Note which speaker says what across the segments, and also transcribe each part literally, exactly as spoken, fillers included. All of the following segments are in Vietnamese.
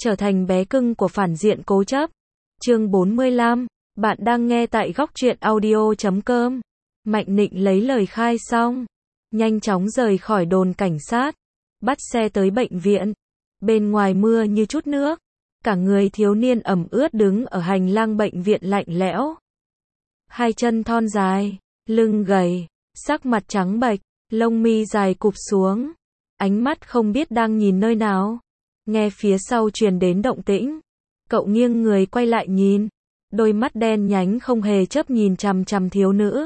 Speaker 1: trở thành bé cưng của phản diện cố chấp. Chương bốn mươi lăm, bạn đang nghe tại góc truyện audio chấm com. Mạnh Nịnh lấy lời khai xong, nhanh chóng rời khỏi đồn cảnh sát, bắt xe tới bệnh viện. Bên ngoài mưa như chút nước, cả người thiếu niên ẩm ướt đứng ở hành lang bệnh viện lạnh lẽo. Hai chân thon dài, lưng gầy, sắc mặt trắng bệch, lông mi dài cụp xuống, ánh mắt không biết đang nhìn nơi nào. Nghe phía sau truyền đến động tĩnh, cậu nghiêng người quay lại nhìn, đôi mắt đen nhánh không hề chớp nhìn chằm chằm thiếu nữ.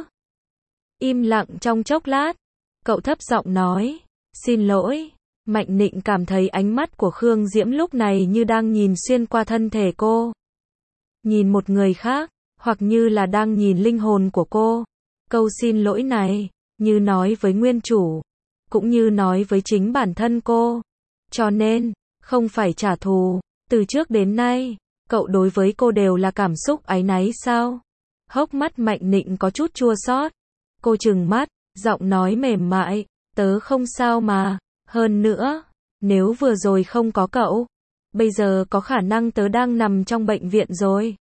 Speaker 1: Im lặng trong chốc lát, cậu thấp giọng nói, xin lỗi. Mạnh Nịnh cảm thấy ánh mắt của Khương Diễm lúc này như đang nhìn xuyên qua thân thể cô, nhìn một người khác, hoặc như là đang nhìn linh hồn của cô. Câu xin lỗi này, như nói với nguyên chủ, cũng như nói với chính bản thân cô. Cho nên, không phải trả thù, từ trước đến nay, cậu đối với cô đều là cảm xúc áy náy sao? Hốc mắt Mạnh Nịnh có chút chua xót. Cô trừng mắt, giọng nói mềm mại, tớ không sao mà, hơn nữa, nếu vừa rồi không có cậu, bây giờ có khả năng tớ đang nằm trong bệnh viện rồi.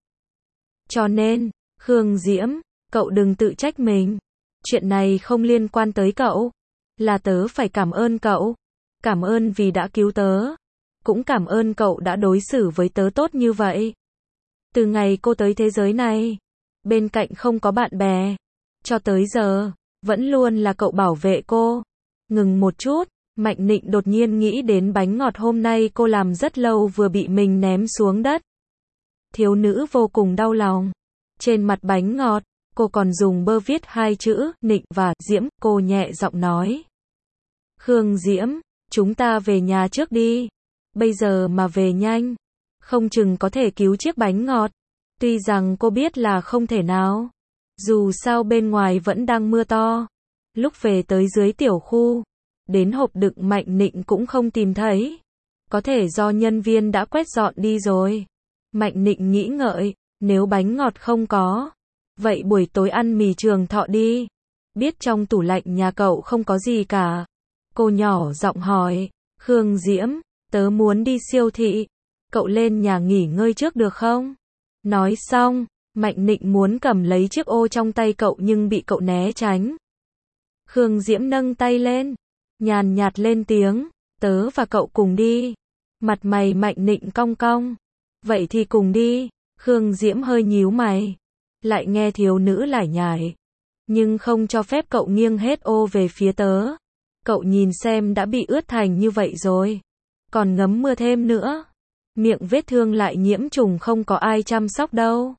Speaker 1: Cho nên, Khương Diễm, cậu đừng tự trách mình. Chuyện này không liên quan tới cậu, là tớ phải cảm ơn cậu. Cảm ơn vì đã cứu tớ, cũng cảm ơn cậu đã đối xử với tớ tốt như vậy. Từ ngày cô tới thế giới này, bên cạnh không có bạn bè, cho tới giờ, vẫn luôn là cậu bảo vệ cô. Ngừng một chút, Mạnh Nịnh đột nhiên nghĩ đến bánh ngọt hôm nay cô làm rất lâu vừa bị mình ném xuống đất. Thiếu nữ vô cùng đau lòng. Trên mặt bánh ngọt, cô còn dùng bơ viết hai chữ, Nịnh và Diễm, cô nhẹ giọng nói. Khương Diễm, chúng ta về nhà trước đi. Bây giờ mà về nhanh, không chừng có thể cứu chiếc bánh ngọt. Tuy rằng cô biết là không thể nào. Dù sao bên ngoài vẫn đang mưa to. Lúc về tới dưới tiểu khu, đến hộp đựng Mạnh Nịnh cũng không tìm thấy. Có thể do nhân viên đã quét dọn đi rồi. Mạnh Nịnh nghĩ ngợi, nếu bánh ngọt không có, vậy buổi tối ăn mì Trường Thọ đi. Biết trong tủ lạnh nhà cậu không có gì cả. Cô nhỏ giọng hỏi, Khương Diễm, tớ muốn đi siêu thị. Cậu lên nhà nghỉ ngơi trước được không? Nói xong, Mạnh Nịnh muốn cầm lấy chiếc ô trong tay cậu nhưng bị cậu né tránh. Khương Diễm nâng tay lên, nhàn nhạt lên tiếng, tớ và cậu cùng đi. Mặt mày Mạnh Nịnh cong cong. Vậy thì cùng đi. Khương Diễm hơi nhíu mày, lại nghe thiếu nữ lải nhải. Nhưng không cho phép cậu nghiêng hết ô về phía tớ. Cậu nhìn xem đã bị ướt thành như vậy rồi, còn ngấm mưa thêm nữa. Miệng vết thương lại nhiễm trùng không có ai chăm sóc đâu.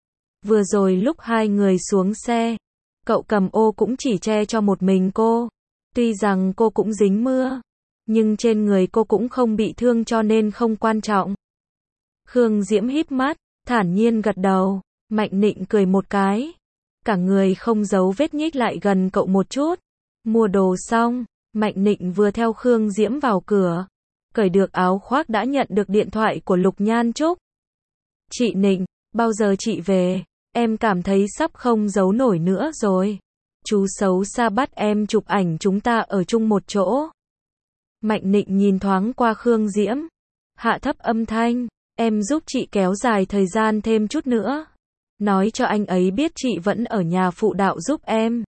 Speaker 1: Vừa rồi lúc hai người xuống xe, cậu cầm ô cũng chỉ che cho một mình cô. Tuy rằng cô cũng dính mưa, nhưng trên người cô cũng không bị thương cho nên không quan trọng. Khương Diễm híp mắt, thản nhiên gật đầu. Mạnh Nịnh cười một cái, cả người không giấu vết nhích lại gần cậu một chút. Mua đồ xong, Mạnh Nịnh vừa theo Khương Diễm vào cửa, cởi được áo khoác đã nhận được điện thoại của Lục Nhan Trúc. Chị Nịnh, bao giờ chị về? Em cảm thấy sắp không giấu nổi nữa rồi. Chú xấu xa bắt em chụp ảnh chúng ta ở chung một chỗ. Mạnh Nịnh nhìn thoáng qua Khương Diễm, hạ thấp âm thanh, em giúp chị kéo dài thời gian thêm chút nữa. Nói cho anh ấy biết chị vẫn ở nhà phụ đạo giúp em.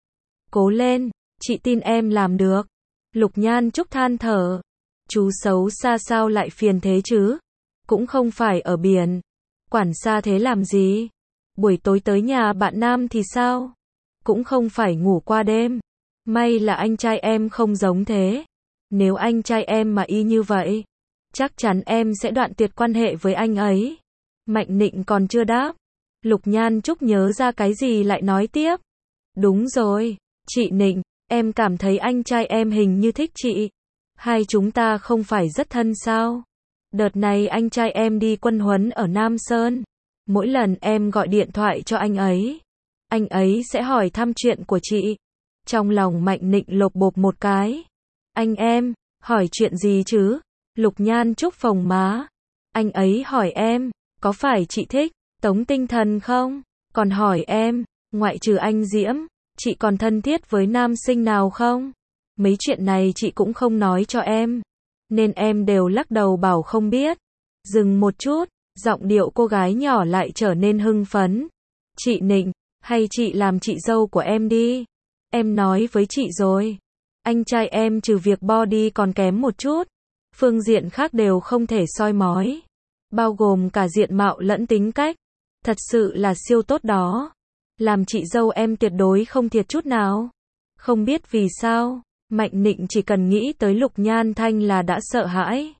Speaker 1: Cố lên, chị tin em làm được. Lục Nhan Trúc than thở. Chú xấu xa sao lại phiền thế chứ? Cũng không phải ở biển. Quản xa thế làm gì? Buổi tối tới nhà bạn nam thì sao? Cũng không phải ngủ qua đêm. May là anh trai em không giống thế. Nếu anh trai em mà y như vậy, chắc chắn em sẽ đoạn tuyệt quan hệ với anh ấy. Mạnh Nịnh còn chưa đáp, Lục Nhan Trúc nhớ ra cái gì lại nói tiếp. Đúng rồi, chị Nịnh, em cảm thấy anh trai em hình như thích chị. Hai chúng ta không phải rất thân sao? Đợt này anh trai em đi quân huấn ở Nam Sơn. Mỗi lần em gọi điện thoại cho anh ấy, anh ấy sẽ hỏi thăm chuyện của chị. Trong lòng Mạnh Nịnh lột bột một cái. Anh em, hỏi chuyện gì chứ? Lục Nhan Trúc phồng má. Anh ấy hỏi em, có phải chị thích Tống Tinh Thần không? Còn hỏi em, ngoại trừ anh Diễm, chị còn thân thiết với nam sinh nào không? Mấy chuyện này chị cũng không nói cho em, nên em đều lắc đầu bảo không biết. Dừng một chút, giọng điệu cô gái nhỏ lại trở nên hưng phấn. Chị Nịnh, hay chị làm chị dâu của em đi. Em nói với chị rồi. Anh trai em trừ việc body còn kém một chút. Phương diện khác đều không thể soi mói. Bao gồm cả diện mạo lẫn tính cách. Thật sự là siêu tốt đó. Làm chị dâu em tuyệt đối không thiệt chút nào. Không biết vì sao, Mạnh Nịnh chỉ cần nghĩ tới Lục Nhan Thanh là đã sợ hãi.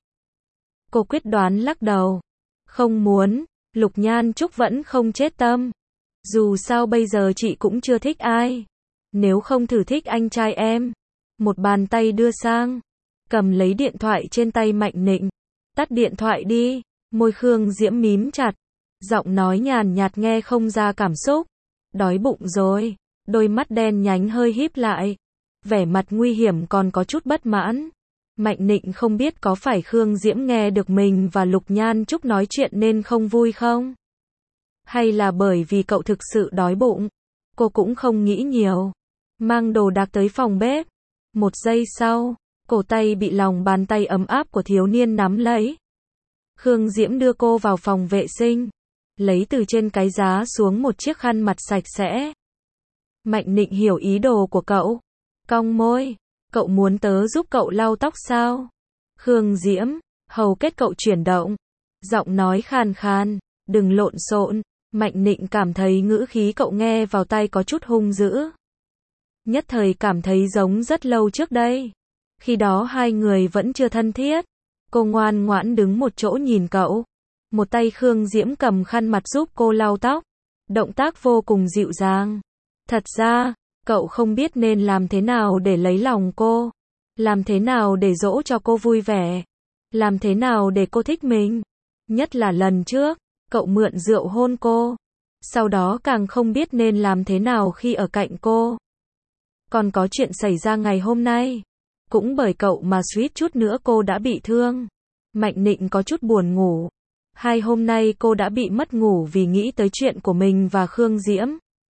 Speaker 1: Cô quyết đoán lắc đầu. Không muốn, Lục Nhan Trúc vẫn không chết tâm. Dù sao bây giờ chị cũng chưa thích ai. Nếu không thử thích anh trai em. Một bàn tay đưa sang. Cầm lấy điện thoại trên tay Mạnh Nịnh. Tắt điện thoại đi. Môi Khương Diễm mím chặt. Giọng nói nhàn nhạt nghe không ra cảm xúc. Đói bụng rồi. Đôi mắt đen nhánh hơi híp lại. Vẻ mặt nguy hiểm còn có chút bất mãn. Mạnh Nịnh không biết có phải Khương Diễm nghe được mình và Lục Nhan Trúc nói chuyện nên không vui không? Hay là bởi vì cậu thực sự đói bụng? Cô cũng không nghĩ nhiều. Mang đồ đạc tới phòng bếp. Một giây sau, cổ tay bị lòng bàn tay ấm áp của thiếu niên nắm lấy. Khương Diễm đưa cô vào phòng vệ sinh. Lấy từ trên cái giá xuống một chiếc khăn mặt sạch sẽ. Mạnh Nịnh hiểu ý đồ của cậu. Cong môi. Cậu muốn tớ giúp cậu lau tóc sao? Khương Diễm, hầu kết cậu chuyển động. Giọng nói khàn khàn. Đừng lộn xộn. Mạnh Nịnh cảm thấy ngữ khí cậu nghe vào tai có chút hung dữ. Nhất thời cảm thấy giống rất lâu trước đây. Khi đó hai người vẫn chưa thân thiết. Cô ngoan ngoãn đứng một chỗ nhìn cậu. Một tay Khương Diễm cầm khăn mặt giúp cô lau tóc. Động tác vô cùng dịu dàng. Thật ra, cậu không biết nên làm thế nào để lấy lòng cô. Làm thế nào để dỗ cho cô vui vẻ. Làm thế nào để cô thích mình. Nhất là lần trước, cậu mượn rượu hôn cô. Sau đó càng không biết nên làm thế nào khi ở cạnh cô. Còn có chuyện xảy ra ngày hôm nay. Cũng bởi cậu mà suýt chút nữa cô đã bị thương. Mạnh Nịnh có chút buồn ngủ. Hai hôm nay cô đã bị mất ngủ vì nghĩ tới chuyện của mình và Khương Diễm.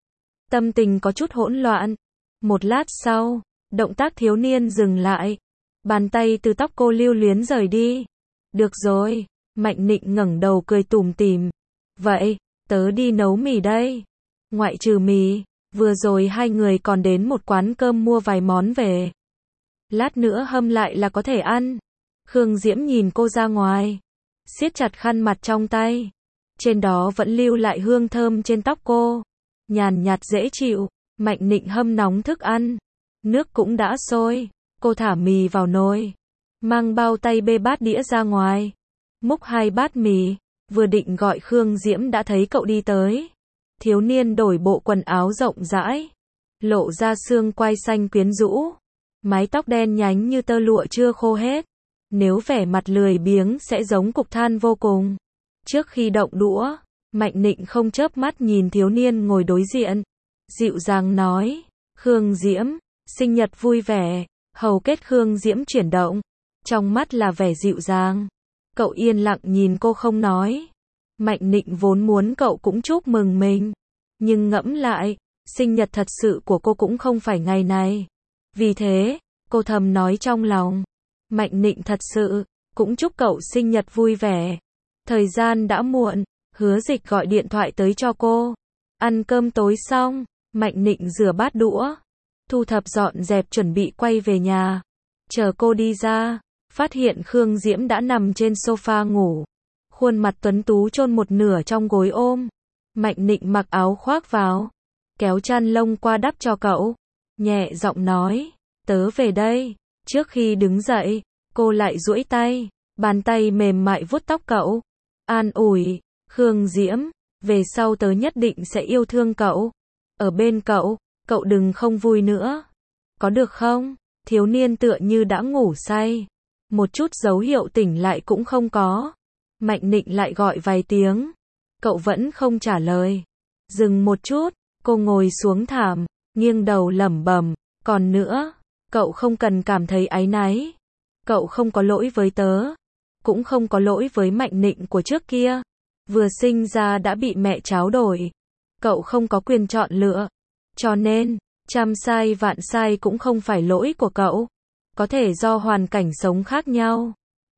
Speaker 1: Tâm tình có chút hỗn loạn. Một lát sau, động tác thiếu niên dừng lại. Bàn tay từ tóc cô lưu luyến rời đi. Được rồi, Mạnh Nịnh ngẩng đầu cười tủm tỉm. Vậy, tớ đi nấu mì đây. Ngoại trừ mì, vừa rồi hai người còn đến một quán cơm mua vài món về. Lát nữa hâm lại là có thể ăn. Khương Diễm nhìn cô ra ngoài. Siết chặt khăn mặt trong tay. Trên đó vẫn lưu lại hương thơm trên tóc cô. Nhàn nhạt dễ chịu. Mạnh Nịnh hâm nóng thức ăn. Nước cũng đã sôi. Cô thả mì vào nồi. Mang bao tay bê bát đĩa ra ngoài. Múc hai bát mì. Vừa định gọi Khương Diễm đã thấy cậu đi tới. Thiếu niên đổi bộ quần áo rộng rãi. Lộ ra xương quai xanh quyến rũ. Mái tóc đen nhánh như tơ lụa chưa khô hết. Nếu vẻ mặt lười biếng sẽ giống cục than vô cùng. Trước khi động đũa, Mạnh Nịnh không chớp mắt nhìn thiếu niên ngồi đối diện. Dịu dàng nói, Khương Diễm, sinh nhật vui vẻ. Hầu kết Khương Diễm chuyển động. Trong mắt là vẻ dịu dàng. Cậu yên lặng nhìn cô không nói. Mạnh Nịnh vốn muốn cậu cũng chúc mừng mình. Nhưng ngẫm lại, sinh nhật thật sự của cô cũng không phải ngày này. Vì thế, cô thầm nói trong lòng. Mạnh Nịnh thật sự, cũng chúc cậu sinh nhật vui vẻ. Thời gian đã muộn, Hứa Dịch gọi điện thoại tới cho cô. Ăn cơm tối xong, Mạnh Nịnh rửa bát đũa. Thu thập dọn dẹp chuẩn bị quay về nhà. Chờ cô đi ra, phát hiện Khương Diễm đã nằm trên sofa ngủ. Khuôn mặt tuấn tú chôn một nửa trong gối ôm. Mạnh Nịnh mặc áo khoác vào. Kéo chăn lông qua đắp cho cậu. Nhẹ giọng nói, tớ về đây. Trước khi đứng dậy, cô lại duỗi tay. Bàn tay mềm mại vuốt tóc cậu. An ủi, Khương Diễm, về sau tớ nhất định sẽ yêu thương cậu. Ở bên cậu, cậu đừng không vui nữa. Có được không? Thiếu niên tựa như đã ngủ say. Một chút dấu hiệu tỉnh lại cũng không có. Mạnh Nịnh lại gọi vài tiếng. Cậu vẫn không trả lời. Dừng một chút, cô ngồi xuống thảm, nghiêng đầu lẩm bẩm, còn nữa, cậu không cần cảm thấy áy náy. Cậu không có lỗi với tớ. Cũng không có lỗi với Mạnh Nịnh của trước kia. Vừa sinh ra đã bị mẹ tráo đổi. Cậu không có quyền chọn lựa. Cho nên, trăm sai vạn sai cũng không phải lỗi của cậu. Có thể do hoàn cảnh sống khác nhau.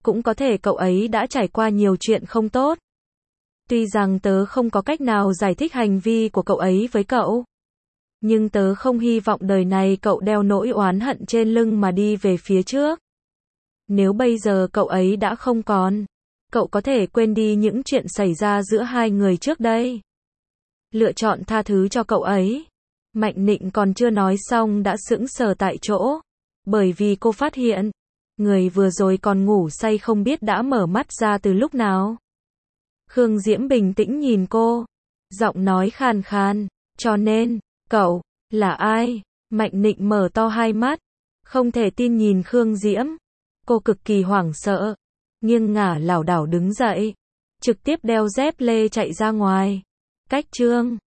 Speaker 1: Cũng có thể cậu ấy đã trải qua nhiều chuyện không tốt. Tuy rằng tớ không có cách nào giải thích hành vi của cậu ấy với cậu. Nhưng tớ không hy vọng đời này cậu đeo nỗi oán hận trên lưng mà đi về phía trước. Nếu bây giờ cậu ấy đã không còn, cậu có thể quên đi những chuyện xảy ra giữa hai người trước đây. Lựa chọn tha thứ cho cậu ấy. Mạnh Nịnh còn chưa nói xong đã sững sờ tại chỗ. Bởi vì cô phát hiện, người vừa rồi còn ngủ say không biết đã mở mắt ra từ lúc nào. Khương Diễm bình tĩnh nhìn cô. Giọng nói khàn khàn. Cho nên, cậu, là ai? Mạnh Nịnh mở to hai mắt. Không thể tin nhìn Khương Diễm. Cô cực kỳ hoảng sợ. Nghiêng ngả lảo đảo đứng dậy. Trực tiếp đeo dép lê chạy ra ngoài. Cách chương